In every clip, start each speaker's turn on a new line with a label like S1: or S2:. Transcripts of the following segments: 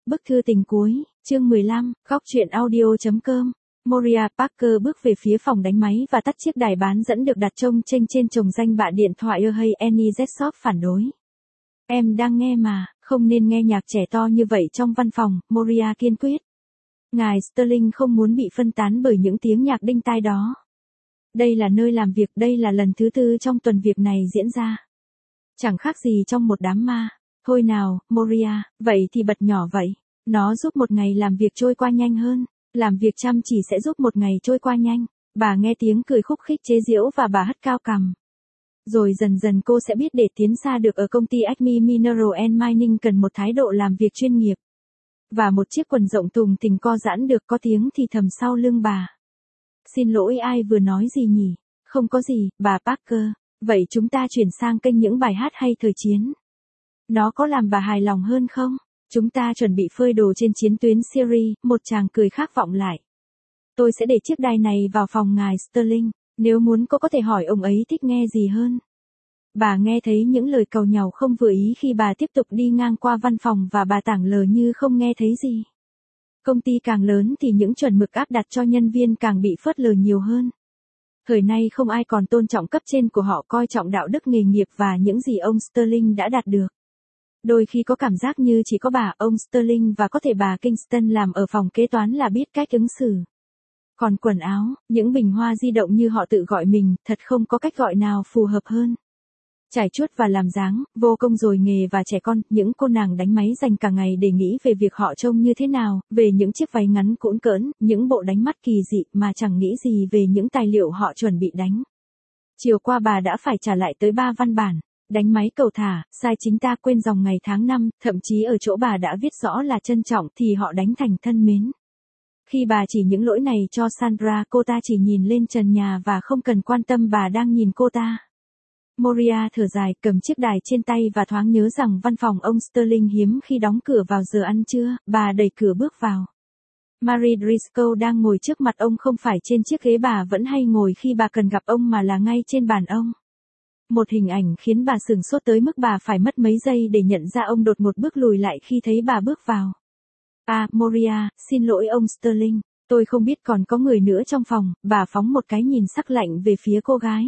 S1: Bức thư tình cuối, chương 15, góc truyện audio.com. Moria Parker bước về phía phòng đánh máy và tắt chiếc đài bán dẫn được đặt trông chênh trên chồng danh bạ điện thoại Hey Annie Z-Shop phản đối. Em đang nghe mà, không nên nghe nhạc trẻ to như vậy trong văn phòng, Moria kiên quyết. Ngài Sterling không muốn bị phân tán bởi những tiếng nhạc đinh tai đó. Đây là nơi làm việc, đây là lần thứ 4 trong tuần việc này diễn ra. Chẳng khác gì trong một đám ma. Thôi nào, Moria, vậy thì bật nhỏ vậy. Nó giúp một ngày làm việc trôi qua nhanh hơn. Làm việc chăm chỉ sẽ giúp một ngày trôi qua nhanh. Bà nghe tiếng cười khúc khích chế giễu và bà hất cao cằm. Rồi dần dần cô sẽ biết để tiến xa được ở công ty Acme Mineral and Mining cần một thái độ làm việc chuyên nghiệp. Và một chiếc quần rộng thùng thình co giãn được có tiếng thì thầm sau lưng bà. Xin lỗi, ai vừa nói gì nhỉ? Không có gì, bà Parker. Vậy chúng ta chuyển sang kênh những bài hát hay thời chiến. Nó có làm bà hài lòng hơn không? Chúng ta chuẩn bị phơi đồ trên chiến tuyến Syria, một chàng cười khác vọng lại. Tôi sẽ để chiếc đài này vào phòng ngài Sterling, nếu muốn cô có thể hỏi ông ấy thích nghe gì hơn. Bà nghe thấy những lời cầu nhàu không vừa ý khi bà tiếp tục đi ngang qua văn phòng và bà tảng lờ như không nghe thấy gì. Công ty càng lớn thì những chuẩn mực áp đặt cho nhân viên càng bị phớt lờ nhiều hơn. Thời nay không ai còn tôn trọng cấp trên của họ, coi trọng đạo đức nghề nghiệp và những gì ông Sterling đã đạt được. Đôi khi có cảm giác như chỉ có ông Sterling và có thể bà Kingston làm ở phòng kế toán là biết cách ứng xử. Còn quần áo, những bình hoa di động như họ tự gọi mình, thật không có cách gọi nào phù hợp hơn. Trải chuốt và làm dáng, vô công rồi nghề và trẻ con, những cô nàng đánh máy dành cả ngày để nghĩ về việc họ trông như thế nào, về những chiếc váy ngắn cũn cỡn, những bộ đánh mắt kỳ dị mà chẳng nghĩ gì về những tài liệu họ chuẩn bị đánh. Chiều qua bà đã phải trả lại tới 3 văn bản. Đánh máy cầu thả, sai chính ta quên dòng ngày tháng năm, thậm chí ở chỗ bà đã viết rõ là trân trọng thì họ đánh thành thân mến. Khi bà chỉ những lỗi này cho Sandra, cô ta chỉ nhìn lên trần nhà và không cần quan tâm bà đang nhìn cô ta. Moria thở dài, cầm chiếc đài trên tay và thoáng nhớ rằng văn phòng ông Sterling hiếm khi đóng cửa vào giờ ăn trưa, bà đẩy cửa bước vào. Mary Driscoll đang ngồi trước mặt ông, không phải trên chiếc ghế bà vẫn hay ngồi khi bà cần gặp ông mà là ngay trên bàn ông. Một hình ảnh khiến bà sửng sốt tới mức bà phải mất mấy giây để nhận ra ông đột một bước lùi lại khi thấy bà bước vào. Moria, xin lỗi ông Sterling, tôi không biết còn có người nữa trong phòng, bà phóng một cái nhìn sắc lạnh về phía cô gái.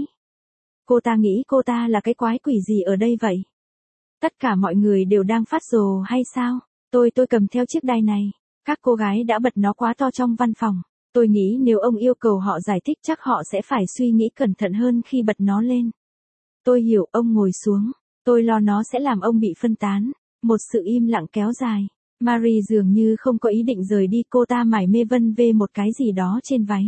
S1: Cô ta nghĩ cô ta là cái quái quỷ gì ở đây vậy? Tất cả mọi người đều đang phát rồ hay sao? Tôi cầm theo chiếc đài này. Các cô gái đã bật nó quá to trong văn phòng. Tôi nghĩ nếu ông yêu cầu họ giải thích chắc họ sẽ phải suy nghĩ cẩn thận hơn khi bật nó lên. Tôi hiểu, ông ngồi xuống. Tôi lo nó sẽ làm ông bị phân tán. Một sự im lặng kéo dài. Marie dường như không có ý định rời đi, cô ta mải mê vân vê một cái gì đó trên váy.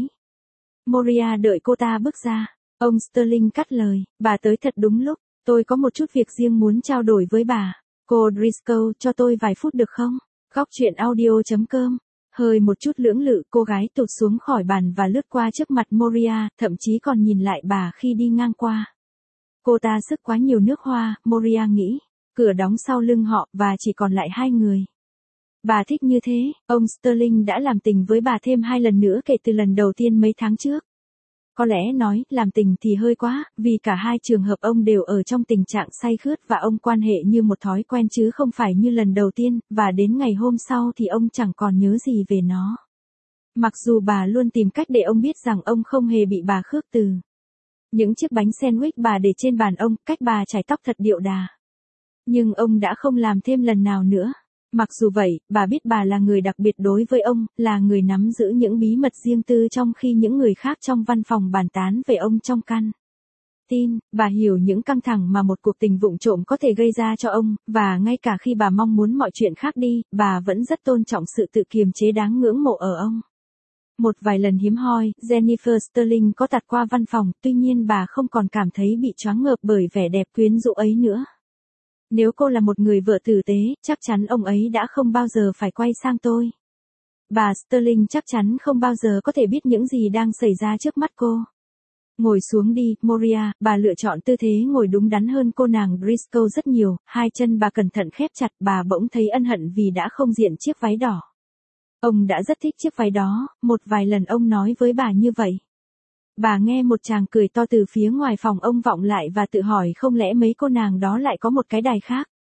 S1: Moria đợi cô ta bước ra. Ông Sterling cắt lời, bà tới thật đúng lúc. Tôi có một chút việc riêng muốn trao đổi với bà. Cô Driscoll, cho tôi vài phút được không? Góc truyện audio.com. Hơi một chút lưỡng lự, cô gái tụt xuống khỏi bàn và lướt qua trước mặt Moria, thậm chí còn nhìn lại bà khi đi ngang qua. Cô ta sức quá nhiều nước hoa, Moria nghĩ. Cửa đóng sau lưng họ và chỉ còn lại 2 người. Bà thích như thế, ông Sterling đã làm tình với bà thêm 2 lần nữa kể từ lần đầu tiên mấy tháng trước. Có lẽ nói, làm tình thì hơi quá, vì cả 2 trường hợp ông đều ở trong tình trạng say khướt và ông quan hệ như một thói quen chứ không phải như lần đầu tiên, và đến ngày hôm sau thì ông chẳng còn nhớ gì về nó. Mặc dù bà luôn tìm cách để ông biết rằng ông không hề bị bà khước từ. Những chiếc bánh sandwich bà để trên bàn ông, cách bà chải tóc thật điệu đà. Nhưng ông đã không làm thêm lần nào nữa. Mặc dù vậy, bà biết bà là người đặc biệt đối với ông, là người nắm giữ những bí mật riêng tư trong khi những người khác trong văn phòng bàn tán về ông trong căn tin. Bà hiểu những căng thẳng mà một cuộc tình vụng trộm có thể gây ra cho ông, và ngay cả khi bà mong muốn mọi chuyện khác đi, bà vẫn rất tôn trọng sự tự kiềm chế đáng ngưỡng mộ ở ông. Một vài lần hiếm hoi, Jennifer Sterling có tạt qua văn phòng, tuy nhiên bà không còn cảm thấy bị choáng ngợp bởi vẻ đẹp quyến rũ ấy nữa. Nếu cô là một người vợ tử tế, chắc chắn ông ấy đã không bao giờ phải quay sang tôi. Bà Sterling chắc chắn không bao giờ có thể biết những gì đang xảy ra trước mắt cô. Ngồi xuống đi, Moria, bà lựa chọn tư thế ngồi đúng đắn hơn cô nàng Driscoll rất nhiều, 2 chân bà cẩn thận khép chặt, bà bỗng thấy ân hận vì đã không diện chiếc váy đỏ. Ông đã rất thích chiếc váy đó, một vài lần ông nói với bà như vậy. Bà nghe một chàng cười to từ phía ngoài phòng ông vọng lại và tự hỏi không lẽ mấy cô nàng đó lại có một cái đài khác.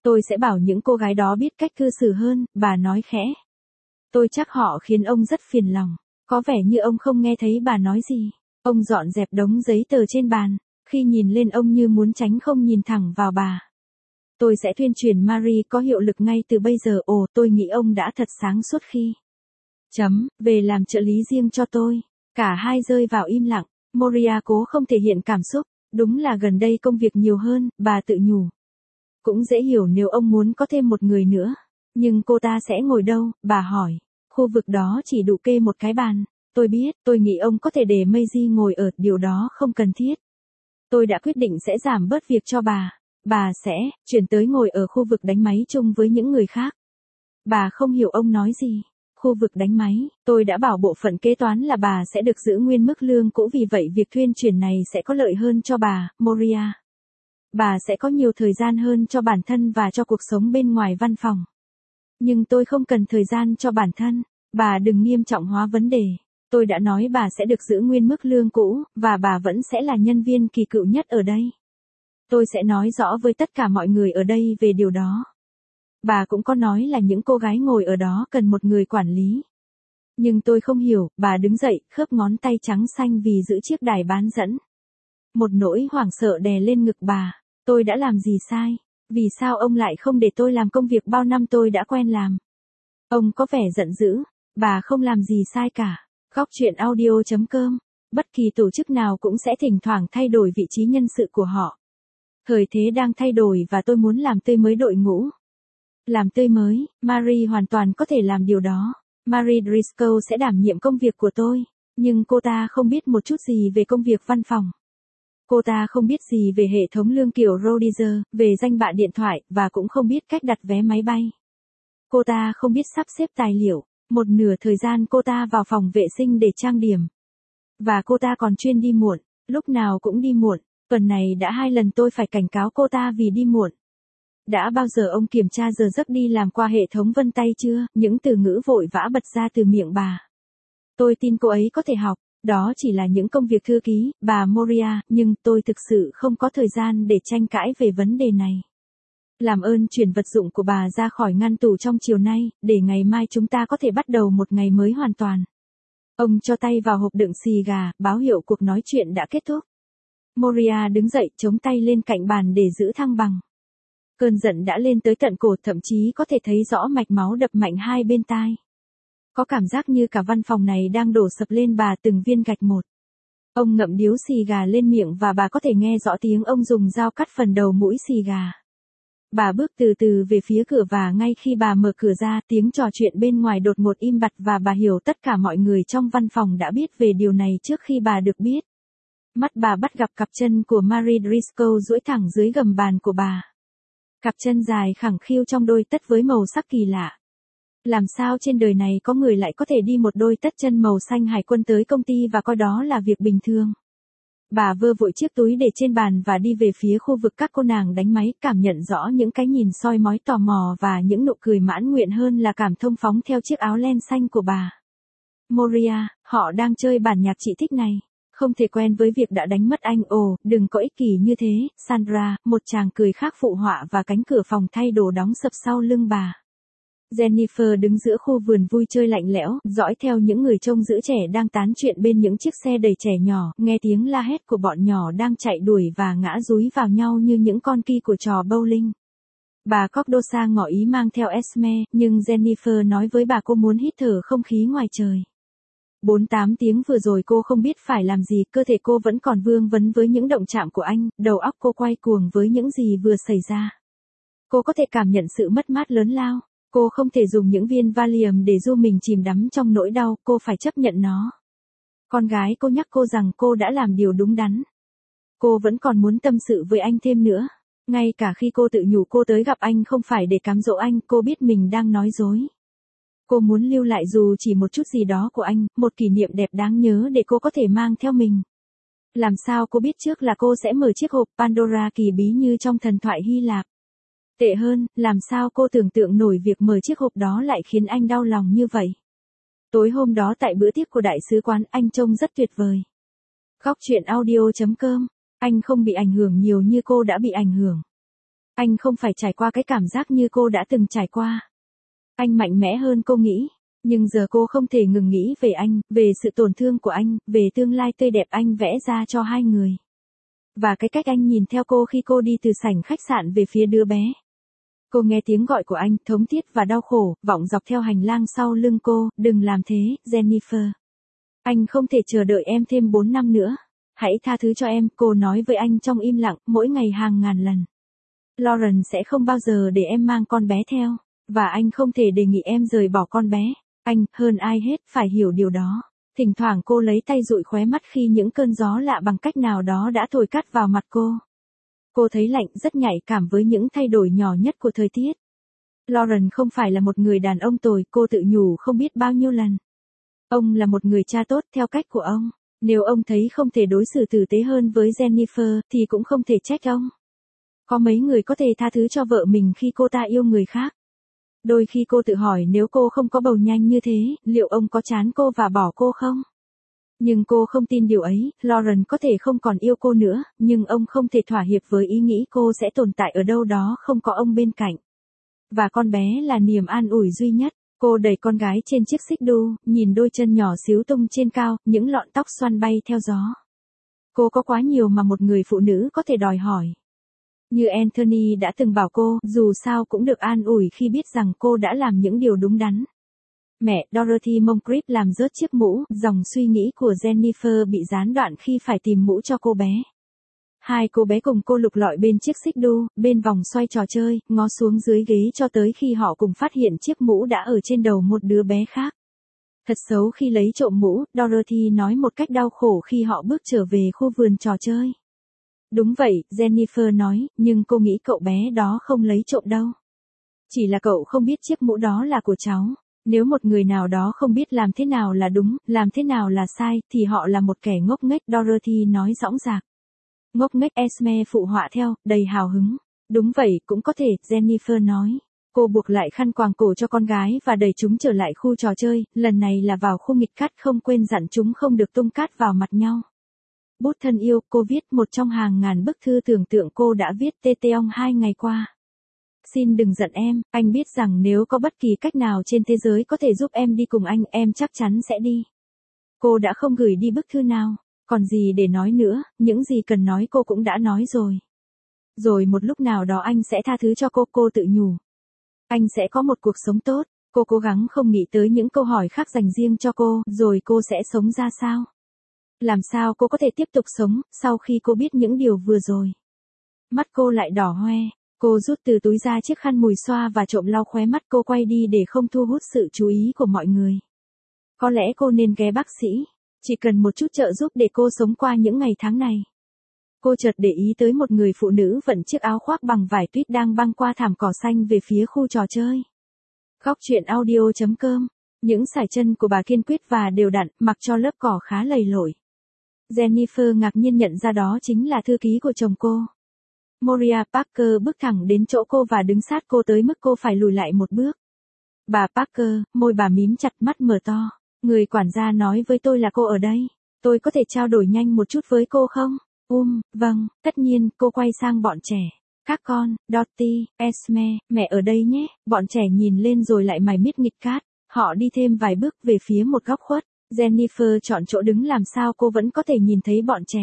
S1: Tôi sẽ bảo những cô gái đó biết cách cư xử hơn, bà nói khẽ. Tôi chắc họ khiến ông rất phiền lòng. Có vẻ như ông không nghe thấy bà nói gì. Ông dọn dẹp đống giấy tờ trên bàn. Khi nhìn lên ông như muốn tránh không nhìn thẳng vào bà. Tôi sẽ tuyên truyền Marie có hiệu lực ngay từ bây giờ. Ồ, tôi nghĩ ông đã thật sáng suốt khi về làm trợ lý riêng cho tôi. Cả hai rơi vào im lặng. Moria cố không thể hiện cảm xúc. Đúng là gần đây công việc nhiều hơn, bà tự nhủ. Cũng dễ hiểu nếu ông muốn có thêm một người nữa. Nhưng cô ta sẽ ngồi đâu, bà hỏi. Khu vực đó chỉ đủ kê một cái bàn. Tôi biết, tôi nghĩ ông có thể để Maisie ngồi ở, điều đó không cần thiết. Tôi đã quyết định sẽ giảm bớt việc cho bà. Bà sẽ chuyển tới ngồi ở khu vực đánh máy chung với những người khác. Bà không hiểu ông nói gì. Khu vực đánh máy, tôi đã bảo bộ phận kế toán là bà sẽ được giữ nguyên mức lương cũ, vì vậy việc thuyên chuyển này sẽ có lợi hơn cho bà, Moria. Bà sẽ có nhiều thời gian hơn cho bản thân và cho cuộc sống bên ngoài văn phòng. Nhưng tôi không cần thời gian cho bản thân. Bà đừng nghiêm trọng hóa vấn đề. Tôi đã nói bà sẽ được giữ nguyên mức lương cũ, và bà vẫn sẽ là nhân viên kỳ cựu nhất ở đây. Tôi sẽ nói rõ với tất cả mọi người ở đây về điều đó. Bà cũng có nói là những cô gái ngồi ở đó cần một người quản lý. Nhưng tôi không hiểu, bà đứng dậy, khớp ngón tay trắng xanh vì giữ chiếc đài bán dẫn. Một nỗi hoảng sợ đè lên ngực bà. Tôi đã làm gì sai? Vì sao ông lại không để tôi làm công việc bao năm tôi đã quen làm? Ông có vẻ giận dữ. Bà không làm gì sai cả. Góc chuyện audio.com. Bất kỳ tổ chức nào cũng sẽ thỉnh thoảng thay đổi vị trí nhân sự của họ. Thời thế đang thay đổi và tôi muốn làm tươi mới đội ngũ. Làm tươi mới, Marie hoàn toàn có thể làm điều đó. Marie Driscoll sẽ đảm nhiệm công việc của tôi. Nhưng cô ta không biết một chút gì về công việc văn phòng. Cô ta không biết gì về hệ thống lương kiểu Rodiger, về danh bạ điện thoại, và cũng không biết cách đặt vé máy bay. Cô ta không biết sắp xếp tài liệu. Một nửa thời gian cô ta vào phòng vệ sinh để trang điểm. Và cô ta còn chuyên đi muộn, lúc nào cũng đi muộn. Tuần này đã 2 lần tôi phải cảnh cáo cô ta vì đi muộn. Đã bao giờ ông kiểm tra giờ giấc đi làm qua hệ thống vân tay chưa? Những từ ngữ vội vã bật ra từ miệng bà. Tôi tin cô ấy có thể học. Đó chỉ là những công việc thư ký, bà Moria, nhưng tôi thực sự không có thời gian để tranh cãi về vấn đề này. Làm ơn chuyển vật dụng của bà ra khỏi ngăn tủ trong chiều nay, để ngày mai chúng ta có thể bắt đầu một ngày mới hoàn toàn. Ông cho tay vào hộp đựng xì gà, báo hiệu cuộc nói chuyện đã kết thúc. Moria đứng dậy, chống tay lên cạnh bàn để giữ thăng bằng. Cơn giận đã lên tới tận cổ, thậm chí có thể thấy rõ mạch máu đập mạnh hai bên tai. Có cảm giác như cả văn phòng này đang đổ sập lên bà từng viên gạch một. Ông ngậm điếu xì gà lên miệng và bà có thể nghe rõ tiếng ông dùng dao cắt phần đầu mũi xì gà. Bà bước từ từ về phía cửa và ngay khi bà mở cửa ra, tiếng trò chuyện bên ngoài đột ngột im bặt và bà hiểu tất cả mọi người trong văn phòng đã biết về điều này trước khi bà được biết. Mắt bà bắt gặp cặp chân của Marie Driscoll duỗi thẳng dưới gầm bàn của bà. Cặp chân dài khẳng khiu trong đôi tất với màu sắc kỳ lạ. Làm sao trên đời này có người lại có thể đi một đôi tất chân màu xanh hải quân tới công ty và coi đó là việc bình thường? Bà vơ vội chiếc túi để trên bàn và đi về phía khu vực các cô nàng đánh máy, cảm nhận rõ những cái nhìn soi mói tò mò và những nụ cười mãn nguyện hơn là cảm thông phóng theo chiếc áo len xanh của bà. Moria, họ đang chơi bản nhạc chị thích này. Không thể quen với việc đã đánh mất anh. Ồ, đừng có ích kỷ như thế, Sandra, một chàng cười khác phụ họa và cánh cửa phòng thay đồ đóng sập sau lưng bà. Jennifer đứng giữa khu vườn vui chơi lạnh lẽo, dõi theo những người trông giữ trẻ đang tán chuyện bên những chiếc xe đầy trẻ nhỏ, nghe tiếng la hét của bọn nhỏ đang chạy đuổi và ngã dúi vào nhau như những con ki của trò bowling. Bà Cordosa ngỏ ý mang theo Esme, nhưng Jennifer nói với bà cô muốn hít thở không khí ngoài trời. 48 tiếng vừa rồi cô không biết phải làm gì, cơ thể cô vẫn còn vương vấn với những động chạm của anh, đầu óc cô quay cuồng với những gì vừa xảy ra. Cô có thể cảm nhận sự mất mát lớn lao. Cô không thể dùng những viên Valium để giúp mình chìm đắm trong nỗi đau, cô phải chấp nhận nó. Con gái cô nhắc cô rằng cô đã làm điều đúng đắn. Cô vẫn còn muốn tâm sự với anh thêm nữa. Ngay cả khi cô tự nhủ cô tới gặp anh không phải để cám dỗ anh, cô biết mình đang nói dối. Cô muốn lưu lại dù chỉ một chút gì đó của anh, một kỷ niệm đẹp đáng nhớ để cô có thể mang theo mình. Làm sao cô biết trước là cô sẽ mở chiếc hộp Pandora kỳ bí như trong thần thoại Hy Lạp? Tệ hơn, làm sao cô tưởng tượng nổi việc mở chiếc hộp đó lại khiến anh đau lòng như vậy? Tối hôm đó tại bữa tiệc của đại sứ quán, anh trông rất tuyệt vời. Góc chuyện audio.com. Anh không bị ảnh hưởng nhiều như cô đã bị ảnh hưởng. Anh không phải trải qua cái cảm giác như cô đã từng trải qua. Anh mạnh mẽ hơn cô nghĩ. Nhưng giờ cô không thể ngừng nghĩ về anh, về sự tổn thương của anh, về tương lai tươi đẹp anh vẽ ra cho hai người. Và cái cách anh nhìn theo cô khi cô đi từ sảnh khách sạn về phía đứa bé. Cô nghe tiếng gọi của anh, thống thiết và đau khổ, vọng dọc theo hành lang sau lưng cô, đừng làm thế, Jennifer. Anh không thể chờ đợi em thêm 4 năm nữa. Hãy tha thứ cho em, cô nói với anh trong im lặng, mỗi ngày hàng ngàn lần. Lauren sẽ không bao giờ để em mang con bé theo, và anh không thể đề nghị em rời bỏ con bé. Anh, hơn ai hết, phải hiểu điều đó. Thỉnh thoảng cô lấy tay dụi khóe mắt khi những cơn gió lạ bằng cách nào đó đã thổi cắt vào mặt cô. Cô thấy lạnh, rất nhạy cảm với những thay đổi nhỏ nhất của thời tiết. Lauren không phải là một người đàn ông tồi, cô tự nhủ không biết bao nhiêu lần. Ông là một người cha tốt theo cách của ông. Nếu ông thấy không thể đối xử tử tế hơn với Jennifer, thì cũng không thể trách ông. Có mấy người có thể tha thứ cho vợ mình khi cô ta yêu người khác. Đôi khi cô tự hỏi nếu cô không có bầu nhanh như thế, liệu ông có chán cô và bỏ cô không? Nhưng cô không tin điều ấy, Lauren có thể không còn yêu cô nữa, nhưng ông không thể thỏa hiệp với ý nghĩ cô sẽ tồn tại ở đâu đó không có ông bên cạnh. Và con bé là niềm an ủi duy nhất. Cô đẩy con gái trên chiếc xích đu, nhìn đôi chân nhỏ xíu tung trên cao, những lọn tóc xoăn bay theo gió. Cô có quá nhiều mà một người phụ nữ có thể đòi hỏi. Như Anthony đã từng bảo cô, dù sao cũng được an ủi khi biết rằng cô đã làm những điều đúng đắn. Mẹ, Dorothy Moncrief làm rớt chiếc mũ, dòng suy nghĩ của Jennifer bị gián đoạn khi phải tìm mũ cho cô bé. Hai cô bé cùng cô lục lọi bên chiếc xích đu, bên vòng xoay trò chơi, ngó xuống dưới ghế cho tới khi họ cùng phát hiện chiếc mũ đã ở trên đầu một đứa bé khác. Thật xấu khi lấy trộm mũ, Dorothy nói một cách đau khổ khi họ bước trở về khu vườn trò chơi. Đúng vậy, Jennifer nói, nhưng cô nghĩ cậu bé đó không lấy trộm đâu. Chỉ là cậu không biết chiếc mũ đó là của cháu. Nếu một người nào đó không biết làm thế nào là đúng, làm thế nào là sai, thì họ là một kẻ ngốc nghếch, Dorothy nói dõng dạc. Ngốc nghếch, Esme phụ họa theo, đầy hào hứng. Đúng vậy, cũng có thể, Jennifer nói. Cô buộc lại khăn quàng cổ cho con gái và đẩy chúng trở lại khu trò chơi, lần này là vào khu nghịch cát, không quên dặn chúng không được tung cát vào mặt nhau. Bút thân yêu, cô viết một trong hàng ngàn bức thư tưởng tượng cô đã viết tê teong 2 ngày qua. Xin đừng giận em, anh biết rằng nếu có bất kỳ cách nào trên thế giới có thể giúp em đi cùng anh, em chắc chắn sẽ đi. Cô đã không gửi đi bức thư nào, còn gì để nói nữa, những gì cần nói cô cũng đã nói rồi. Rồi một lúc nào đó anh sẽ tha thứ cho cô tự nhủ. Anh sẽ có một cuộc sống tốt, cô cố gắng không nghĩ tới những câu hỏi khác dành riêng cho cô, rồi cô sẽ sống ra sao? Làm sao cô có thể tiếp tục sống, sau khi cô biết những điều vừa rồi? Mắt cô lại đỏ hoe, cô rút từ túi ra chiếc khăn mùi xoa và trộm lau khóe mắt, cô quay đi để không thu hút sự chú ý của mọi người. Có lẽ cô nên ghé bác sĩ, chỉ cần một chút trợ giúp để cô sống qua những ngày tháng này. Cô chợt để ý tới một người phụ nữ vận chiếc áo khoác bằng vải tuyết đang băng qua thảm cỏ xanh về phía khu trò chơi. Góc truyện audio.com. Những sải chân của bà kiên quyết và đều đặn, mặc cho lớp cỏ khá lầy lội. Jennifer ngạc nhiên nhận ra đó chính là thư ký của chồng cô. Moria Parker bước thẳng đến chỗ cô và đứng sát cô tới mức cô phải lùi lại một bước. Bà Parker, môi bà mím chặt, mắt mở to. Người quản gia nói với tôi là cô ở đây. Tôi có thể trao đổi nhanh một chút với cô không? Vâng, tất nhiên, cô quay sang bọn trẻ. Các con, Dottie, Esme, mẹ ở đây nhé. Bọn trẻ nhìn lên rồi lại mải miết nghịch cát. Họ đi thêm vài bước về phía một góc khuất. Jennifer chọn chỗ đứng làm sao cô vẫn có thể nhìn thấy bọn trẻ.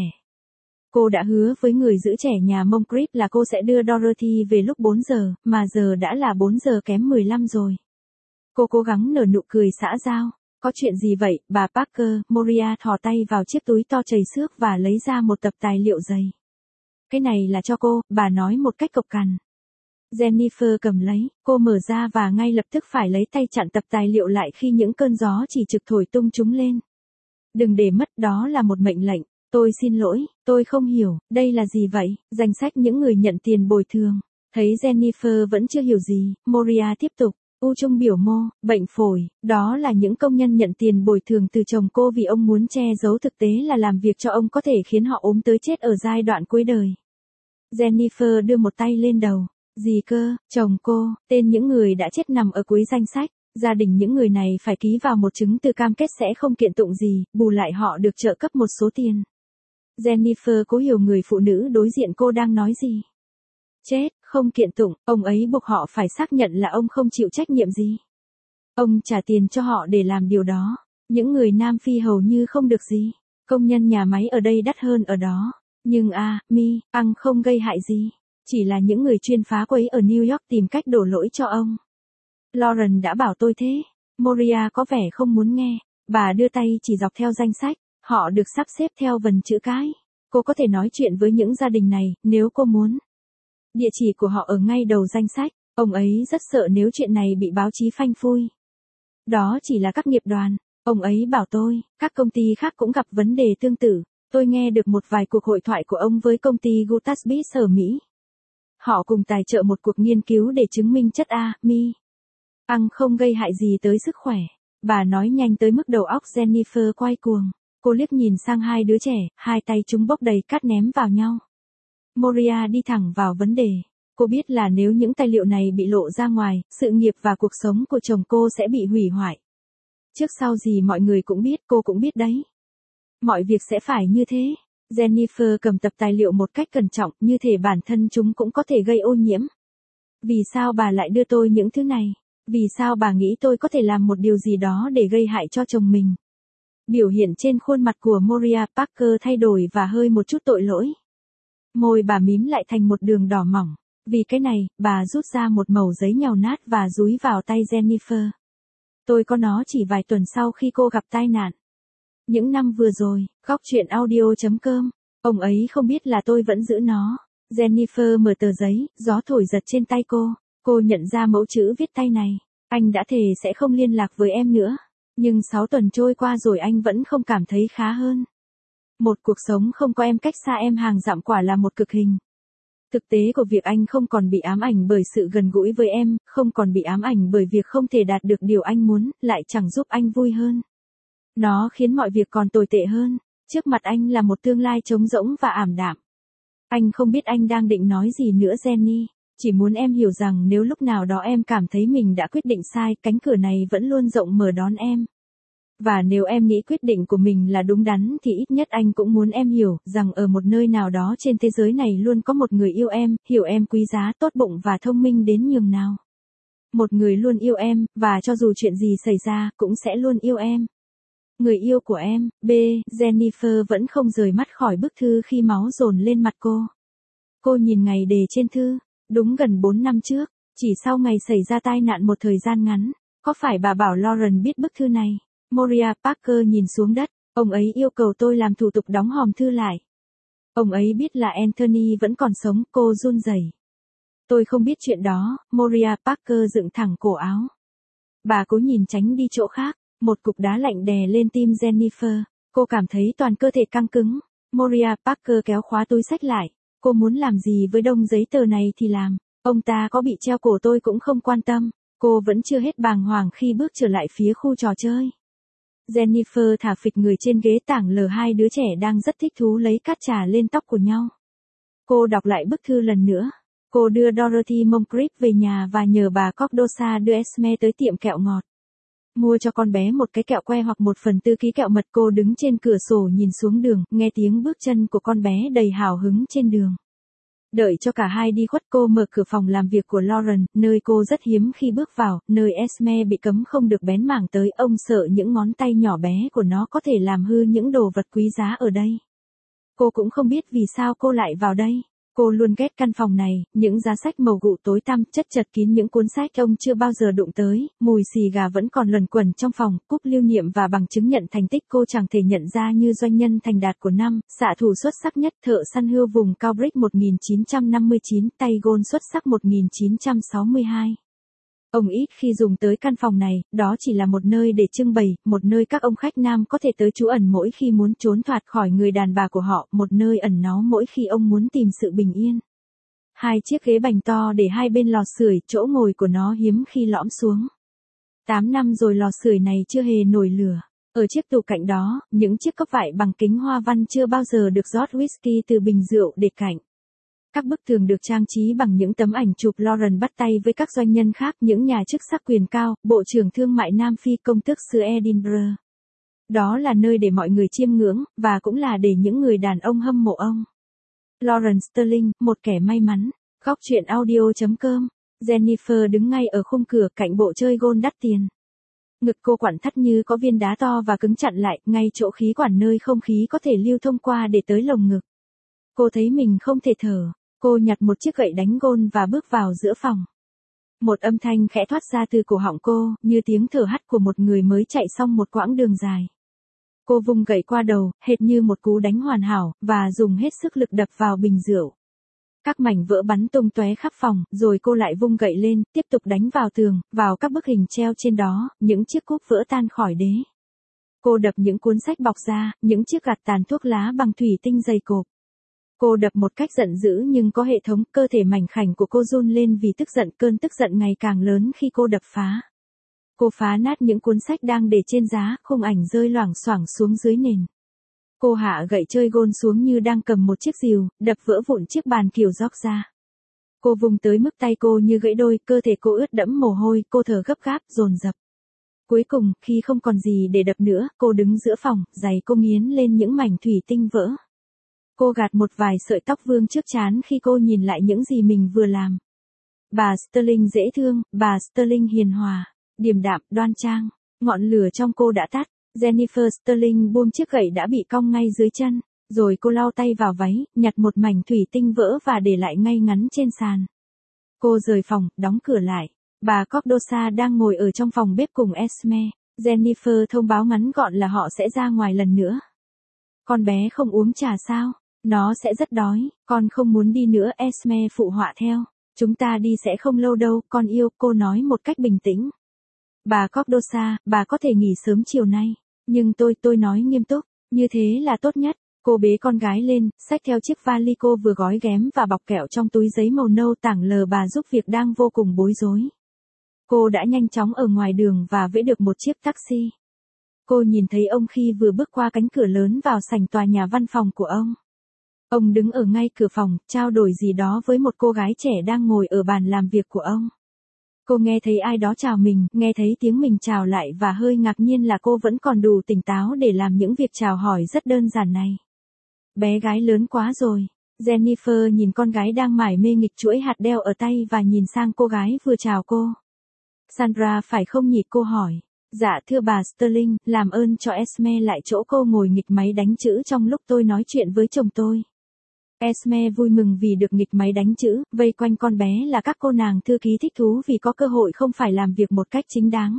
S1: Cô đã hứa với người giữ trẻ nhà Moncrief là cô sẽ đưa Dorothy về lúc 4 giờ, mà giờ đã là 4 giờ kém 15 rồi. Cô cố gắng nở nụ cười xã giao. Có chuyện gì vậy, bà Parker? Moria thò tay vào chiếc túi to chảy xước và lấy ra một tập tài liệu dày. Cái này là cho cô, bà nói một cách cộc cằn. Jennifer cầm lấy, cô mở ra và ngay lập tức phải lấy tay chặn tập tài liệu lại khi những cơn gió chỉ trực thổi tung chúng lên. Đừng để mất, đó là một mệnh lệnh. Tôi xin lỗi, tôi không hiểu, đây là gì vậy? Danh sách những người nhận tiền bồi thường. Thấy Jennifer vẫn chưa hiểu gì, Moria tiếp tục. U trung biểu mô, bệnh phổi, đó là những công nhân nhận tiền bồi thường từ chồng cô vì ông muốn che giấu thực tế là làm việc cho ông có thể khiến họ ốm tới chết ở giai đoạn cuối đời. Jennifer đưa một tay lên đầu. Gì cơ, chồng cô, tên những người đã chết nằm ở cuối danh sách. Gia đình những người này phải ký vào một chứng từ cam kết sẽ không kiện tụng gì, bù lại họ được trợ cấp một số tiền. Jennifer cố hiểu người phụ nữ đối diện cô đang nói gì. Chết, không kiện tụng, ông ấy buộc họ phải xác nhận là ông không chịu trách nhiệm gì. Ông trả tiền cho họ để làm điều đó. Những người Nam Phi hầu như không được gì. Công nhân nhà máy ở đây đắt hơn ở đó. Nhưng ăn không gây hại gì. Chỉ là những người chuyên phá quấy ở New York tìm cách đổ lỗi cho ông. Lauren đã bảo tôi thế. Moria có vẻ không muốn nghe. Bà đưa tay chỉ dọc theo danh sách. Họ được sắp xếp theo vần chữ cái. Cô có thể nói chuyện với những gia đình này, nếu cô muốn. Địa chỉ của họ ở ngay đầu danh sách. Ông ấy rất sợ nếu chuyện này bị báo chí phanh phui. Đó chỉ là các nghiệp đoàn. Ông ấy bảo tôi, các công ty khác cũng gặp vấn đề tương tự. Tôi nghe được một vài cuộc hội thoại của ông với công ty Gutasbis ở Mỹ. Họ cùng tài trợ một cuộc nghiên cứu để chứng minh chất ăn không gây hại gì tới sức khỏe. Bà nói nhanh tới mức đầu óc Jennifer quay cuồng. Cô liếc nhìn sang hai đứa trẻ, hai tay chúng bốc đầy cát ném vào nhau. Moria đi thẳng vào vấn đề. Cô biết là nếu những tài liệu này bị lộ ra ngoài, sự nghiệp và cuộc sống của chồng cô sẽ bị hủy hoại. Trước sau gì mọi người cũng biết, cô cũng biết đấy. Mọi việc sẽ phải như thế. Jennifer cầm tập tài liệu một cách cẩn trọng, như thể bản thân chúng cũng có thể gây ô nhiễm. Vì sao bà lại đưa tôi những thứ này? Vì sao bà nghĩ tôi có thể làm một điều gì đó để gây hại cho chồng mình? Biểu hiện trên khuôn mặt của Moria Parker thay đổi và hơi một chút tội lỗi. Môi bà mím lại thành một đường đỏ mỏng. Vì cái này, bà rút ra một mẩu giấy nhàu nát và dúi vào tay Jennifer. Tôi có nó chỉ vài tuần sau khi cô gặp tai nạn. Những năm vừa rồi, góc chuyện audio.com. Ông ấy không biết là tôi vẫn giữ nó. Jennifer mở tờ giấy, gió thổi giật trên tay cô. Cô nhận ra mẫu chữ viết tay này. Anh đã thề sẽ không liên lạc với em nữa. Nhưng 6 tuần trôi qua rồi anh vẫn không cảm thấy khá hơn. Một cuộc sống không có em cách xa em hàng dặm quả là một cực hình. Thực tế của việc anh không còn bị ám ảnh bởi sự gần gũi với em, không còn bị ám ảnh bởi việc không thể đạt được điều anh muốn, lại chẳng giúp anh vui hơn. Nó khiến mọi việc còn tồi tệ hơn. Trước mặt anh là một tương lai trống rỗng và ảm đạm. Anh không biết anh đang định nói gì nữa Jenny. Chỉ muốn em hiểu rằng nếu lúc nào đó em cảm thấy mình đã quyết định sai, cánh cửa này vẫn luôn rộng mở đón em. Và nếu em nghĩ quyết định của mình là đúng đắn thì ít nhất anh cũng muốn em hiểu rằng ở một nơi nào đó trên thế giới này luôn có một người yêu em, hiểu em quý giá, tốt bụng và thông minh đến nhường nào. Một người luôn yêu em, và cho dù chuyện gì xảy ra, cũng sẽ luôn yêu em. Người yêu của em, Jennifer vẫn không rời mắt khỏi bức thư khi máu dồn lên mặt cô. Cô nhìn ngày đề trên thư, đúng gần 4 năm trước, chỉ sau ngày xảy ra tai nạn một thời gian ngắn. Có phải bà bảo Lauren biết bức thư này? Moria Parker nhìn xuống đất, ông ấy yêu cầu tôi làm thủ tục đóng hòm thư lại. Ông ấy biết là Anthony vẫn còn sống, cô run rẩy. Tôi không biết chuyện đó, Moria Parker dựng thẳng cổ áo. Bà cố nhìn tránh đi chỗ khác, một cục đá lạnh đè lên tim Jennifer, cô cảm thấy toàn cơ thể căng cứng. Moria Parker kéo khóa túi xách lại, cô muốn làm gì với đống giấy tờ này thì làm, ông ta có bị treo cổ tôi cũng không quan tâm. Cô vẫn chưa hết bàng hoàng khi bước trở lại phía khu trò chơi. Jennifer thả phịch người trên ghế tảng lờ hai đứa trẻ đang rất thích thú lấy cát trà lên tóc của nhau. Cô đọc lại bức thư lần nữa. Cô đưa Dorothy Moncrief về nhà và nhờ bà Cordosa đưa Esme tới tiệm kẹo ngọt. Mua cho con bé một cái kẹo que hoặc 1/4 ký kẹo mật. Cô đứng trên cửa sổ nhìn xuống đường, nghe tiếng bước chân của con bé đầy hào hứng trên đường. Đợi cho cả hai đi khuất cô mở cửa phòng làm việc của Lauren, nơi cô rất hiếm khi bước vào, nơi Esme bị cấm không được bén mảng tới. Ông sợ những ngón tay nhỏ bé của nó có thể làm hư những đồ vật quý giá ở đây. Cô cũng không biết vì sao cô lại vào đây. Cô luôn ghét căn phòng này, những giá sách màu gụ tối tăm, chất chật kín những cuốn sách ông chưa bao giờ đụng tới, mùi xì gà vẫn còn luẩn quẩn trong phòng, cúp lưu niệm và bằng chứng nhận thành tích cô chẳng thể nhận ra như doanh nhân thành đạt của năm, xạ thủ xuất sắc nhất, thợ săn hươu vùng cao Brick 1959, tay gôn xuất sắc 1962. Ông ít khi dùng tới căn phòng này, đó chỉ là một nơi để trưng bày, một nơi các ông khách nam có thể tới trú ẩn mỗi khi muốn trốn thoát khỏi người đàn bà của họ, một nơi ẩn náu mỗi khi ông muốn tìm sự bình yên. Hai chiếc ghế bành to để hai bên lò sưởi, chỗ ngồi của nó hiếm khi lõm xuống. 8 năm rồi lò sưởi này chưa hề nổi lửa. Ở chiếc tủ cạnh đó, những chiếc cốc vải bằng kính hoa văn chưa bao giờ được rót whisky từ bình rượu để cạnh. Các bức tường được trang trí bằng những tấm ảnh chụp Lauren bắt tay với các doanh nhân khác, những nhà chức sắc quyền cao, Bộ trưởng Thương mại Nam Phi, công tước xứ Edinburgh. Đó là nơi để mọi người chiêm ngưỡng, và cũng là để những người đàn ông hâm mộ ông. Lauren Sterling, một kẻ may mắn, Góc truyện audio.com. Jennifer đứng ngay ở khung cửa cạnh bộ chơi gôn đắt tiền. Ngực cô quặn thắt như có viên đá to và cứng chặn lại, ngay chỗ khí quản nơi không khí có thể lưu thông qua để tới lồng ngực. Cô thấy mình không thể thở. Cô nhặt một chiếc gậy đánh gôn và bước vào giữa phòng. Một âm thanh khẽ thoát ra từ cổ họng cô, như tiếng thở hắt của một người mới chạy xong một quãng đường dài. Cô vung gậy qua đầu, hệt như một cú đánh hoàn hảo, và dùng hết sức lực đập vào bình rượu. Các mảnh vỡ bắn tung tóe khắp phòng, rồi cô lại vung gậy lên, tiếp tục đánh vào tường, vào các bức hình treo trên đó, những chiếc cúp vỡ tan khỏi đế. Cô đập những cuốn sách bọc ra, những chiếc gạt tàn thuốc lá bằng thủy tinh dày cộp. Cô đập một cách giận dữ nhưng có hệ thống, cơ thể mảnh khảnh của cô run lên vì tức giận, cơn tức giận ngày càng lớn khi cô đập phá. Cô phá nát những cuốn sách đang để trên giá, khung ảnh rơi loảng xoảng xuống dưới nền. Cô hạ gậy chơi gôn xuống như đang cầm một chiếc rìu, đập vỡ vụn chiếc bàn kiểu gióc ra. Cô vùng tới mức tay cô như gãy đôi, cơ thể cô ướt đẫm mồ hôi, cô thở gấp gáp, dồn dập. Cuối cùng, khi không còn gì để đập nữa, cô đứng giữa phòng, giày cô nghiến lên những mảnh thủy tinh vỡ. Cô gạt một vài sợi tóc vương trước trán khi cô nhìn lại những gì mình vừa làm. Bà Sterling dễ thương, bà Sterling hiền hòa, điềm đạm, đoan trang. Ngọn lửa trong cô đã tắt. Jennifer Sterling buông chiếc gậy đã bị cong ngay dưới chân, rồi cô lau tay vào váy, nhặt một mảnh thủy tinh vỡ và để lại ngay ngắn trên sàn. Cô rời phòng, đóng cửa lại. Bà Cordosa đang ngồi ở trong phòng bếp cùng Esme. Jennifer thông báo ngắn gọn là họ sẽ ra ngoài lần nữa. Con bé không uống trà sao? Nó sẽ rất đói, con không muốn đi nữa, Esme phụ họa theo. Chúng ta đi sẽ không lâu đâu, con yêu, cô nói một cách bình tĩnh. Bà Cordosa, bà có thể nghỉ sớm chiều nay. Nhưng tôi nói nghiêm túc, như thế là tốt nhất. Cô bế con gái lên, xách theo chiếc vali cô vừa gói ghém và bọc kẹo trong túi giấy màu nâu tảng lờ bà giúp việc đang vô cùng bối rối. Cô đã nhanh chóng ở ngoài đường và vẫy được một chiếc taxi. Cô nhìn thấy ông khi vừa bước qua cánh cửa lớn vào sảnh tòa nhà văn phòng của ông. Ông đứng ở ngay cửa phòng, trao đổi gì đó với một cô gái trẻ đang ngồi ở bàn làm việc của ông. Cô nghe thấy ai đó chào mình, nghe thấy tiếng mình chào lại và hơi ngạc nhiên là cô vẫn còn đủ tỉnh táo để làm những việc chào hỏi rất đơn giản này. Bé gái lớn quá rồi. Jennifer nhìn con gái đang mải mê nghịch chuỗi hạt đeo ở tay và nhìn sang cô gái vừa chào cô. Sandra phải không nhỉ, cô hỏi. Dạ thưa bà Sterling, làm ơn cho Esme lại chỗ cô ngồi nghịch máy đánh chữ trong lúc tôi nói chuyện với chồng tôi. Esme vui mừng vì được nghịch máy đánh chữ, vây quanh con bé là các cô nàng thư ký thích thú vì có cơ hội không phải làm việc một cách chính đáng.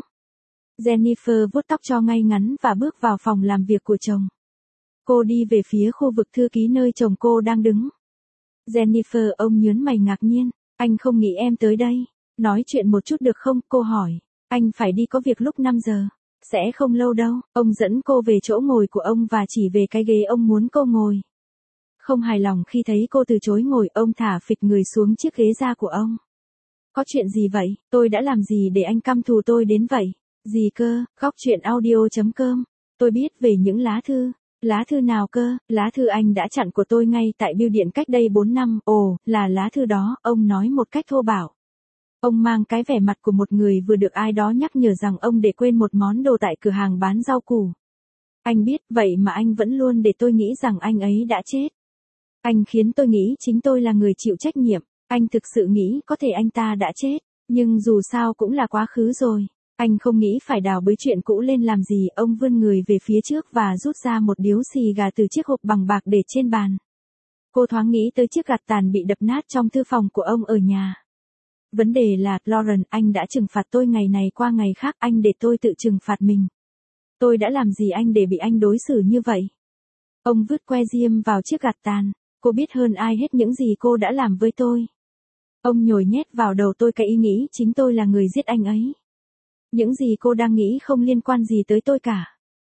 S1: Jennifer vuốt tóc cho ngay ngắn và bước vào phòng làm việc của chồng. Cô đi về phía khu vực thư ký nơi chồng cô đang đứng. Jennifer, ông nhớn mày ngạc nhiên, anh không nghĩ em tới đây. Nói chuyện một chút được không, cô hỏi. Anh phải đi có việc lúc 5 giờ. Sẽ không lâu đâu, ông dẫn cô về chỗ ngồi của ông và chỉ về cái ghế ông muốn cô ngồi. Không hài lòng khi thấy cô từ chối ngồi, ông thả phịch người xuống chiếc ghế da của ông. Có chuyện gì vậy, tôi đã làm gì để anh căm thù tôi đến vậy? Gì cơ, góc truyện audio.com. Tôi biết về những lá thư. Lá thư nào cơ, lá thư anh đã chặn của tôi ngay tại bưu điện cách đây 4 năm, ồ, là lá thư đó, ông nói một cách thô bạo. Ông mang cái vẻ mặt của một người vừa được ai đó nhắc nhở rằng ông để quên một món đồ tại cửa hàng bán rau củ. Anh biết, vậy mà anh vẫn luôn để tôi nghĩ rằng anh ấy đã chết. Anh khiến tôi nghĩ chính tôi là người chịu trách nhiệm. Anh thực sự nghĩ có thể anh ta đã chết, nhưng dù sao cũng là quá khứ rồi. Anh không nghĩ phải đào bới chuyện cũ lên làm gì. Ông vươn người về phía trước và rút ra một điếu xì gà từ chiếc hộp bằng bạc để trên bàn. Cô thoáng nghĩ tới chiếc gạt tàn bị đập nát trong thư phòng của ông ở nhà. Vấn đề là, Lauren, anh đã trừng phạt tôi ngày này qua ngày khác, anh để tôi tự trừng phạt mình. Tôi đã làm gì anh để bị anh đối xử như vậy? Ông vứt que diêm vào chiếc gạt tàn. Cô biết hơn ai hết những gì cô đã làm với tôi. Ông nhồi nhét vào đầu tôi cái ý nghĩ chính tôi là người giết anh ấy. Những gì cô đang nghĩ không liên quan gì tới tôi cả.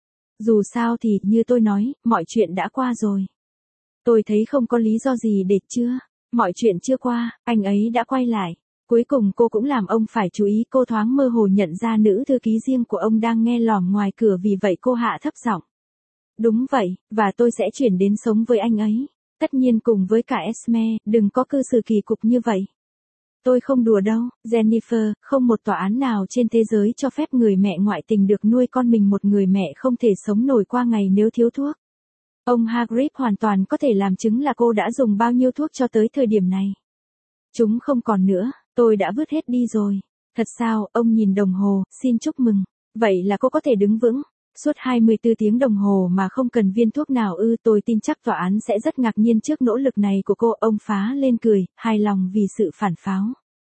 S1: Dù sao thì, như tôi nói, mọi chuyện đã qua rồi. Tôi thấy không có lý do gì để chưa. Mọi chuyện chưa qua, anh ấy đã quay lại. Cuối cùng cô cũng làm ông phải chú ý. Cô thoáng mơ hồ nhận ra nữ thư ký riêng của ông đang nghe lỏm ngoài cửa, vì vậy cô hạ thấp giọng. Đúng vậy, và tôi sẽ chuyển đến sống với anh ấy. Tất nhiên cùng với cả Esme, đừng có cư xử kỳ cục như vậy. Tôi không đùa đâu, Jennifer, không một tòa án nào trên thế giới cho phép người mẹ ngoại tình được nuôi con mình. Một người mẹ không thể sống nổi qua ngày nếu thiếu thuốc. Ông Hagrid hoàn toàn có thể làm chứng là cô đã dùng bao nhiêu thuốc cho tới thời điểm này. Chúng không còn nữa, tôi đã vứt hết đi rồi. Thật sao? Ông nhìn đồng hồ, xin chúc mừng. Vậy là cô có thể đứng vững. Suốt 24 tiếng đồng hồ mà không cần viên thuốc nào ư? Tôi tin chắc tòa án sẽ rất ngạc nhiên trước nỗ lực này của cô. Ông phá lên cười, hài lòng vì sự phản pháo.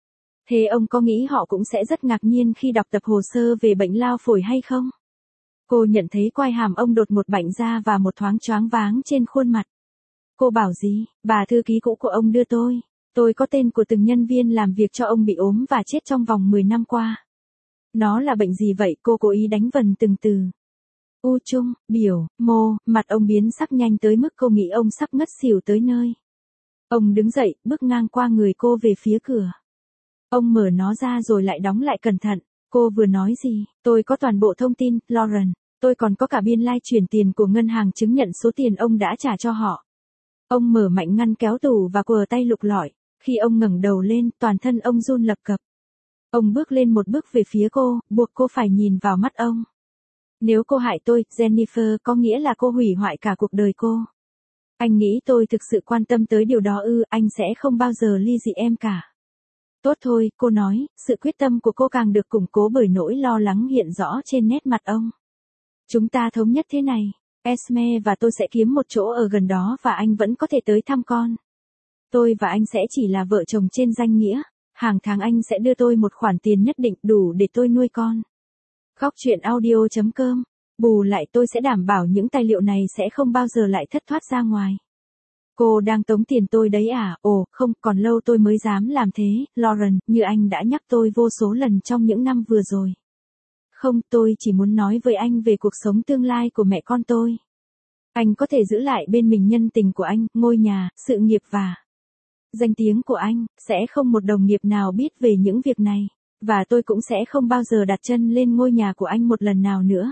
S1: Thế ông có nghĩ họ cũng sẽ rất ngạc nhiên khi đọc tập hồ sơ về bệnh lao phổi hay không? Cô nhận thấy quai hàm ông đột ngột bạnh ra và một thoáng choáng váng trên khuôn mặt. Cô bảo gì? Bà thư ký cũ của ông đưa tôi. Tôi có tên của từng nhân viên làm việc cho ông bị ốm và chết trong vòng 10 năm qua. Nó là bệnh gì vậy? Cô cố ý đánh vần từng từ. U trung, biểu, mô, mặt ông biến sắc nhanh tới mức cô nghĩ ông sắp ngất xỉu tới nơi. Ông đứng dậy, bước ngang qua người cô về phía cửa. Ông mở nó ra rồi lại đóng lại cẩn thận. Cô vừa nói gì? Tôi có toàn bộ thông tin, Lauren. Tôi còn có cả biên lai chuyển tiền của ngân hàng chứng nhận số tiền ông đã trả cho họ. Ông mở mạnh ngăn kéo tủ và quờ tay lục lọi. Khi ông ngẩng đầu lên, toàn thân ông run lập cập. Ông bước lên một bước về phía cô, buộc cô phải nhìn vào mắt ông. Nếu cô hại tôi, Jennifer, có nghĩa là cô hủy hoại cả cuộc đời cô. Anh nghĩ tôi thực sự quan tâm tới điều đó ư? Anh sẽ không bao giờ ly dị em cả. Tốt thôi, cô nói, sự quyết tâm của cô càng được củng cố bởi nỗi lo lắng hiện rõ trên nét mặt ông. Chúng ta thống nhất thế này, Esme và tôi sẽ kiếm một chỗ ở gần đó và anh vẫn có thể tới thăm con. Tôi và anh sẽ chỉ là vợ chồng trên danh nghĩa, hàng tháng anh sẽ đưa tôi một khoản tiền nhất định đủ để tôi nuôi con. Góc truyện audio.com. Bù lại tôi sẽ đảm bảo những tài liệu này sẽ không bao giờ lại thất thoát ra ngoài. Cô đang tống tiền tôi đấy à? Ồ, không, còn lâu tôi mới dám làm thế, Lauren, như anh đã nhắc tôi vô số lần trong những năm vừa rồi. Không, tôi chỉ muốn nói với anh về cuộc sống tương lai của mẹ con tôi. Anh có thể giữ lại bên mình nhân tình của anh, ngôi nhà, sự nghiệp và danh tiếng của anh, sẽ không một đồng nghiệp nào biết về những việc này. Và tôi cũng sẽ không bao giờ đặt chân lên ngôi nhà của anh một lần nào nữa.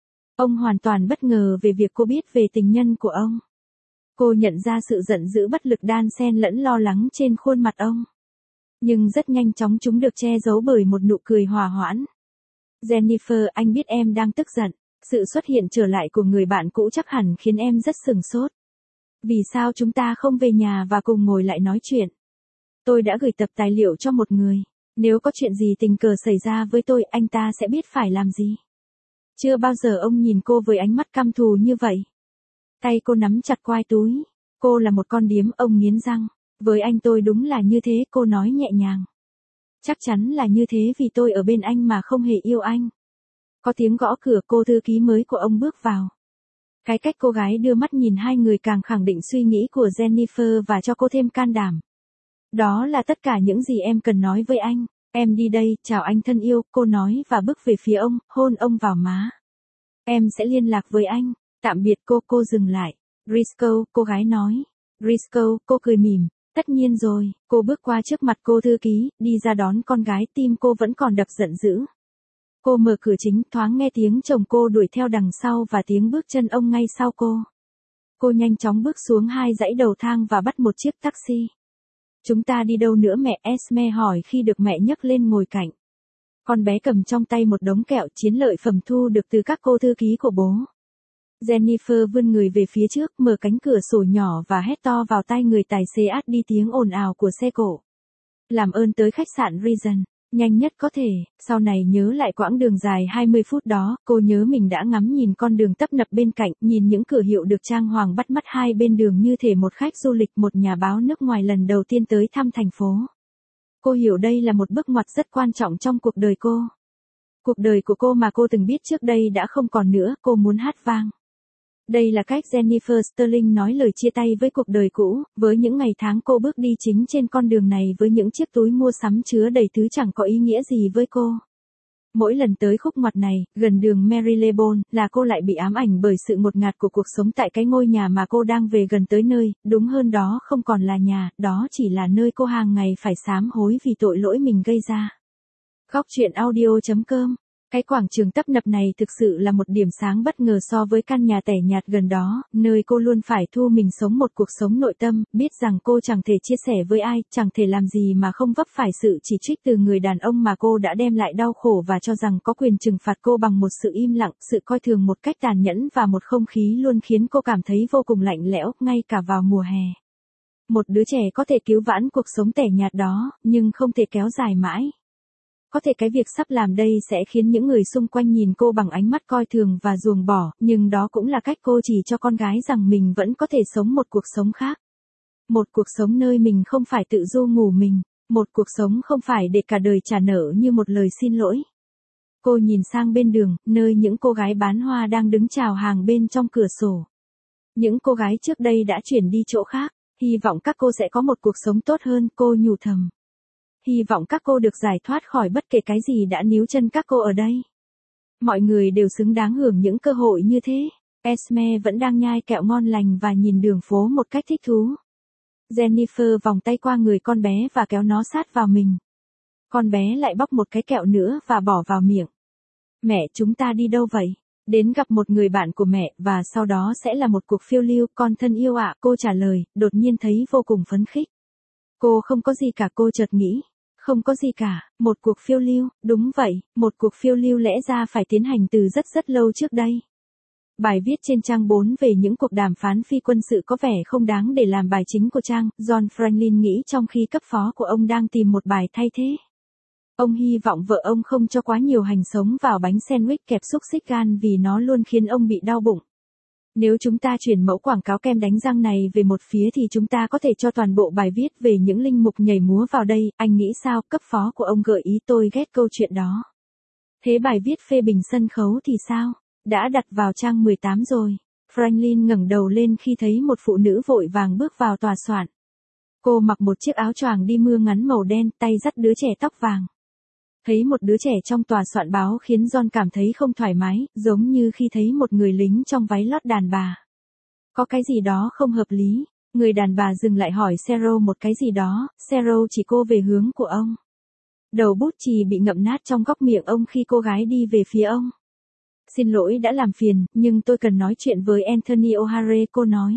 S1: Ông hoàn toàn bất ngờ về việc cô biết về tình nhân của ông. Cô nhận ra sự giận dữ bất lực đan xen lẫn lo lắng trên khuôn mặt ông. Nhưng rất nhanh chóng chúng được che giấu bởi một nụ cười hòa hoãn. Jennifer, anh biết em đang tức giận. Sự xuất hiện trở lại của người bạn cũ chắc hẳn khiến em rất sửng sốt. Vì sao chúng ta không về nhà và cùng ngồi lại nói chuyện? Tôi đã gửi tập tài liệu cho một người. Nếu có chuyện gì tình cờ xảy ra với tôi, anh ta sẽ biết phải làm gì. Chưa bao giờ ông nhìn cô với ánh mắt căm thù như vậy. Tay cô nắm chặt quai túi. Cô là một con điếm, ông nghiến răng. Với anh tôi đúng là như thế, cô nói nhẹ nhàng. Chắc chắn là như thế vì tôi ở bên anh mà không hề yêu anh. Có tiếng gõ cửa, cô thư ký mới của ông bước vào. Cái cách cô gái đưa mắt nhìn hai người càng khẳng định suy nghĩ của Jennifer và cho cô thêm can đảm. Đó là tất cả những gì em cần nói với anh. Em đi đây, chào anh thân yêu, cô nói và bước về phía ông, hôn ông vào má. Em sẽ liên lạc với anh. Tạm biệt cô dừng lại. Risco, cô gái nói. Risco, cô cười mỉm. Tất nhiên rồi, cô bước qua trước mặt cô thư ký, đi ra đón con gái, tim cô vẫn còn đập giận dữ. Cô mở cửa chính, thoáng nghe tiếng chồng cô đuổi theo đằng sau và tiếng bước chân ông ngay sau cô. Cô nhanh chóng bước xuống 2 dãy đầu thang và bắt một chiếc taxi. Chúng ta đi đâu nữa mẹ? Esme hỏi khi được mẹ nhấc lên ngồi cạnh. Con bé cầm trong tay một đống kẹo, chiến lợi phẩm thu được từ các cô thư ký của bố. Jennifer vươn người về phía trước, mở cánh cửa sổ nhỏ và hét to vào tai người tài xế át đi tiếng ồn ào của xe cộ. Làm ơn tới khách sạn Regent, nhanh nhất có thể. Sau này nhớ lại quãng đường dài 20 phút đó, cô nhớ mình đã ngắm nhìn con đường tấp nập bên cạnh, nhìn những cửa hiệu được trang hoàng bắt mắt hai bên đường như thể một khách du lịch, một nhà báo nước ngoài lần đầu tiên tới thăm thành phố. Cô hiểu đây là một bước ngoặt rất quan trọng trong cuộc đời cô. Cuộc đời của cô mà cô từng biết trước đây đã không còn nữa, cô muốn hát vang. Đây là cách Jennifer Sterling nói lời chia tay với cuộc đời cũ, với những ngày tháng cô bước đi chính trên con đường này với những chiếc túi mua sắm chứa đầy thứ chẳng có ý nghĩa gì với cô. Mỗi lần tới khúc ngoặt này, gần đường Marylebone, là cô lại bị ám ảnh bởi sự ngột ngạt của cuộc sống tại cái ngôi nhà mà cô đang về gần tới nơi, đúng hơn đó không còn là nhà, đó chỉ là nơi cô hàng ngày phải sám hối vì tội lỗi mình gây ra. Góc truyện audio.com. Cái quảng trường tấp nập này thực sự là một điểm sáng bất ngờ so với căn nhà tẻ nhạt gần đó, nơi cô luôn phải thu mình sống một cuộc sống nội tâm, biết rằng cô chẳng thể chia sẻ với ai, chẳng thể làm gì mà không vấp phải sự chỉ trích từ người đàn ông mà cô đã đem lại đau khổ và cho rằng có quyền trừng phạt cô bằng một sự im lặng, sự coi thường một cách tàn nhẫn và một không khí luôn khiến cô cảm thấy vô cùng lạnh lẽo, ngay cả vào mùa hè. Một đứa trẻ có thể cứu vãn cuộc sống tẻ nhạt đó, nhưng không thể kéo dài mãi. Có thể cái việc sắp làm đây sẽ khiến những người xung quanh nhìn cô bằng ánh mắt coi thường và ruồng bỏ, nhưng đó cũng là cách cô chỉ cho con gái rằng mình vẫn có thể sống một cuộc sống khác. Một cuộc sống nơi mình không phải tự du ngủ mình, một cuộc sống không phải để cả đời trả nợ như một lời xin lỗi. Cô nhìn sang bên đường, nơi những cô gái bán hoa đang đứng chào hàng bên trong cửa sổ. Những cô gái trước đây đã chuyển đi chỗ khác, hy vọng các cô sẽ có một cuộc sống tốt hơn, cô nhủ thầm. Hy vọng các cô được giải thoát khỏi bất kể cái gì đã níu chân các cô ở đây. Mọi người đều xứng đáng hưởng những cơ hội như thế. Esme vẫn đang nhai kẹo ngon lành và nhìn đường phố một cách thích thú. Jennifer vòng tay qua người con bé và kéo nó sát vào mình. Con bé lại bóc một cái kẹo nữa và bỏ vào miệng. Mẹ, chúng ta đi đâu vậy? Đến gặp một người bạn của mẹ và sau đó sẽ là một cuộc phiêu lưu, con thân yêu ạ, cô trả lời, đột nhiên thấy vô cùng phấn khích. Cô không có gì cả, cô chợt nghĩ. Không có gì cả, một cuộc phiêu lưu, đúng vậy, một cuộc phiêu lưu lẽ ra phải tiến hành từ rất rất lâu trước đây. Bài viết trên trang 4 về những cuộc đàm phán phi quân sự có vẻ không đáng để làm bài chính của trang, John Franklin nghĩ trong khi cấp phó của ông đang tìm một bài thay thế. Ông hy vọng vợ ông không cho quá nhiều hành sống vào bánh sandwich kẹp xúc xích gan vì nó luôn khiến ông bị đau bụng. Nếu chúng ta chuyển mẫu quảng cáo kem đánh răng này về một phía thì chúng ta có thể cho toàn bộ bài viết về những linh mục nhảy múa vào đây, anh nghĩ sao? Cấp phó của ông gợi ý, tôi ghét câu chuyện đó. Thế bài viết phê bình sân khấu thì sao? Đã đặt vào trang 18 rồi. Franklin ngẩng đầu lên khi thấy một phụ nữ vội vàng bước vào tòa soạn. Cô mặc một chiếc áo choàng đi mưa ngắn màu đen, tay dắt đứa trẻ tóc vàng. Thấy một đứa trẻ trong tòa soạn báo khiến John cảm thấy không thoải mái, giống như khi thấy một người lính trong váy lót đàn bà. Có cái gì đó không hợp lý. Người đàn bà dừng lại hỏi Cheryl một cái gì đó, Cheryl chỉ cô về hướng của ông. Đầu bút chì bị ngậm nát trong góc miệng ông khi cô gái đi về phía ông. Xin lỗi đã làm phiền, nhưng tôi cần nói chuyện với Anthony O'Hare, cô nói.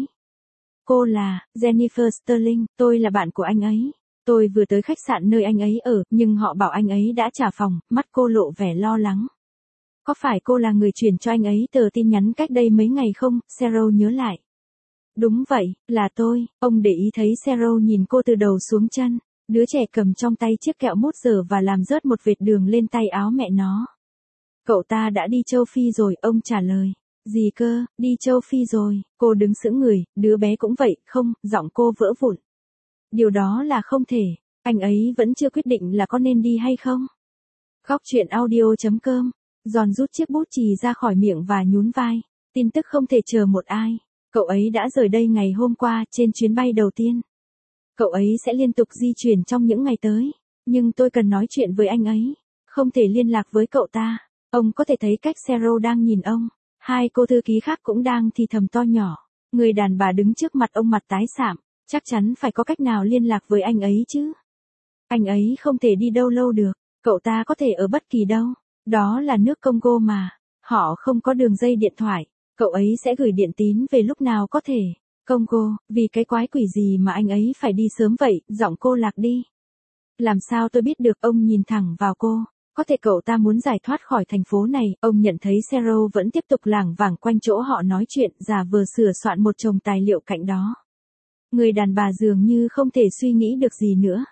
S1: Cô là Jennifer Sterling, tôi là bạn của anh ấy. Tôi vừa tới khách sạn nơi anh ấy ở, nhưng họ bảo anh ấy đã trả phòng, mắt cô lộ vẻ lo lắng. Có phải cô là người chuyển cho anh ấy tờ tin nhắn cách đây mấy ngày không? Cheryl nhớ lại. Đúng vậy, là tôi. Ông để ý thấy Cheryl nhìn cô từ đầu xuống chân. Đứa trẻ cầm trong tay chiếc kẹo mút giờ và làm rớt một vệt đường lên tay áo mẹ nó. Cậu ta đã đi châu Phi rồi, ông trả lời. Gì cơ, đi châu Phi rồi, cô đứng sững người, đứa bé cũng vậy, không, giọng cô vỡ vụn. Điều đó là không thể, anh ấy vẫn chưa quyết định là có nên đi hay không. Góc truyện audio.com, Giòn rút chiếc bút chì ra khỏi miệng và nhún vai. Tin tức không thể chờ một ai. Cậu ấy đã rời đây ngày hôm qua trên chuyến bay đầu tiên. Cậu ấy sẽ liên tục di chuyển trong những ngày tới. Nhưng tôi cần nói chuyện với anh ấy. Không thể liên lạc với cậu ta. Ông có thể thấy cách Cheryl đang nhìn ông. Hai cô thư ký khác cũng đang thì thầm to nhỏ. Người đàn bà đứng trước mặt ông mặt tái sạm. Chắc chắn phải có cách nào liên lạc với anh ấy chứ. Anh ấy không thể đi đâu lâu được. Cậu ta có thể ở bất kỳ đâu. Đó là nước Congo mà. Họ không có đường dây điện thoại. Cậu ấy sẽ gửi điện tín về lúc nào có thể. Congo, vì cái quái quỷ gì mà anh ấy phải đi sớm vậy, giọng cô lạc đi. Làm sao tôi biết được, ông nhìn thẳng vào cô. Có thể cậu ta muốn giải thoát khỏi thành phố này, ông nhận thấy Cheryl vẫn tiếp tục lảng vảng quanh chỗ họ nói chuyện, giả vờ sửa soạn một chồng tài liệu cạnh đó. Người đàn bà dường như không thể suy nghĩ được gì nữa.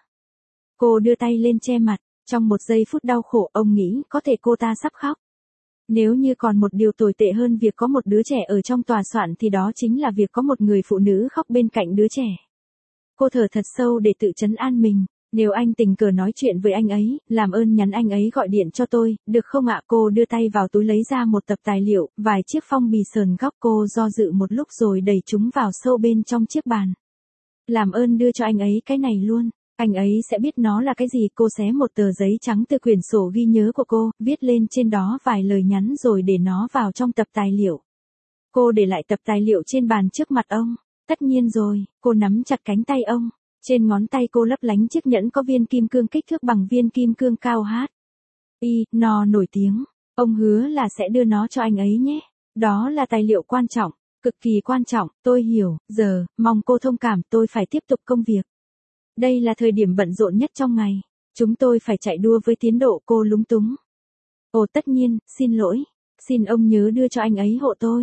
S1: Cô đưa tay lên che mặt, trong một giây phút đau khổ ông nghĩ có thể cô ta sắp khóc. Nếu như còn một điều tồi tệ hơn việc có một đứa trẻ ở trong tòa soạn thì đó chính là việc có một người phụ nữ khóc bên cạnh đứa trẻ. Cô thở thật sâu để tự trấn an mình. Nếu anh tình cờ nói chuyện với anh ấy, làm ơn nhắn anh ấy gọi điện cho tôi, được không ạ? Cô đưa tay vào túi lấy ra một tập tài liệu, vài chiếc phong bì sờn góc, cô do dự một lúc rồi đẩy chúng vào sâu bên trong chiếc bàn. Làm ơn đưa cho anh ấy cái này luôn. Anh ấy sẽ biết nó là cái gì. Cô xé một tờ giấy trắng từ quyển sổ ghi nhớ của cô, viết lên trên đó vài lời nhắn rồi để nó vào trong tập tài liệu. Cô để lại tập tài liệu trên bàn trước mặt ông. Tất nhiên rồi, cô nắm chặt cánh tay ông. Trên ngón tay cô lấp lánh chiếc nhẫn có viên kim cương kích thước bằng viên kim cương cao nó nổi tiếng. Ông hứa là sẽ đưa nó cho anh ấy nhé. Đó là tài liệu quan trọng, cực kỳ quan trọng, tôi hiểu, giờ, mong cô thông cảm, tôi phải tiếp tục công việc. Đây là thời điểm bận rộn nhất trong ngày. Chúng tôi phải chạy đua với tiến độ, cô lúng túng. Ồ tất nhiên, xin lỗi. Xin ông nhớ đưa cho anh ấy hộ tôi.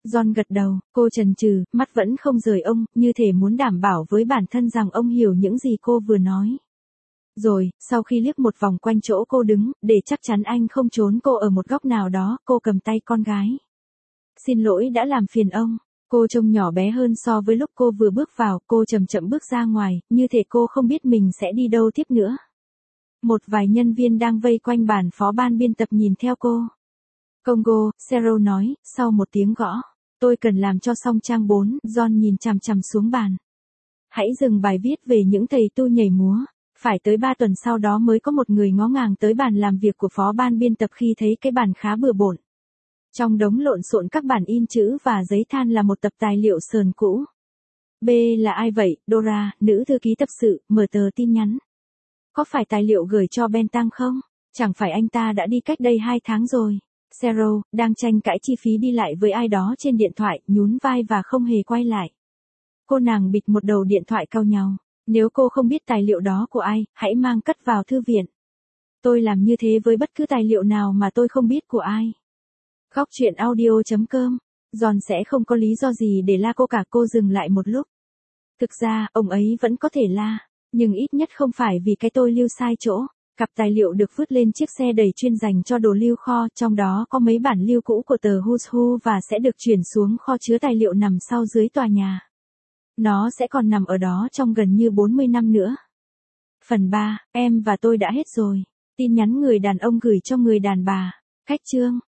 S1: John gật đầu, cô chần chừ, mắt vẫn không rời ông, như thể muốn đảm bảo với bản thân rằng ông hiểu những gì cô vừa nói. Rồi, sau khi liếc một vòng quanh chỗ cô đứng, để chắc chắn anh không trốn cô ở một góc nào đó, cô cầm tay con gái. Xin lỗi đã làm phiền ông. Cô trông nhỏ bé hơn so với lúc cô vừa bước vào, cô chậm chậm bước ra ngoài, như thể cô không biết mình sẽ đi đâu tiếp nữa. Một vài nhân viên đang vây quanh bàn phó ban biên tập nhìn theo cô. Congo, Cheryl nói, sau một tiếng gõ. Tôi cần làm cho xong trang 4, John nhìn chằm chằm xuống bàn. Hãy dừng bài viết về những thầy tu nhảy múa. Phải tới 3 tuần sau đó mới có một người ngó ngàng tới bàn làm việc của phó ban biên tập khi thấy cái bàn khá bừa bộn. Trong đống lộn xộn các bản in chữ và giấy than là một tập tài liệu sờn cũ. B là ai vậy? Dora, nữ thư ký tập sự, mở tờ tin nhắn. Có phải tài liệu gửi cho Ben Tăng không? Chẳng phải anh ta đã đi cách đây 2 tháng rồi. Cheryl, đang tranh cãi chi phí đi lại với ai đó trên điện thoại, nhún vai và không hề quay lại. Cô nàng bịt một đầu điện thoại cau nhàu. Nếu cô không biết tài liệu đó của ai, hãy mang cất vào thư viện. Tôi làm như thế với bất cứ tài liệu nào mà tôi không biết của ai. Góc chuyện audio.com. John sẽ không có lý do gì để la cô cả. Cô dừng lại một lúc. Thực ra, ông ấy vẫn có thể la. Nhưng ít nhất không phải vì cái tôi lưu sai chỗ. Cặp tài liệu được vứt lên chiếc xe đầy chuyên dành cho đồ lưu kho, trong đó có mấy bản lưu cũ của tờ Who's Who và sẽ được chuyển xuống kho chứa tài liệu nằm sau dưới tòa nhà. Nó sẽ còn nằm ở đó trong gần như 40 năm nữa. Phần 3, em và tôi đã hết rồi. Tin nhắn người đàn ông gửi cho người đàn bà. Cách chương.